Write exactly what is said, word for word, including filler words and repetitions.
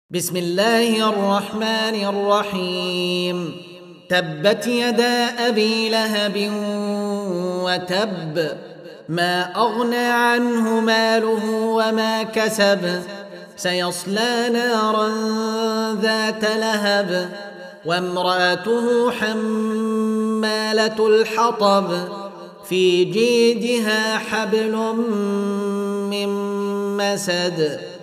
بسم الله الرحمن الرحيم. تبت يدا أبي لهب وتب، ما أغنى عنه ماله وما كسب، سيصلى نارا ذات لهب، وامرأته حمالة الحطب، في جيدها حبل من مسد.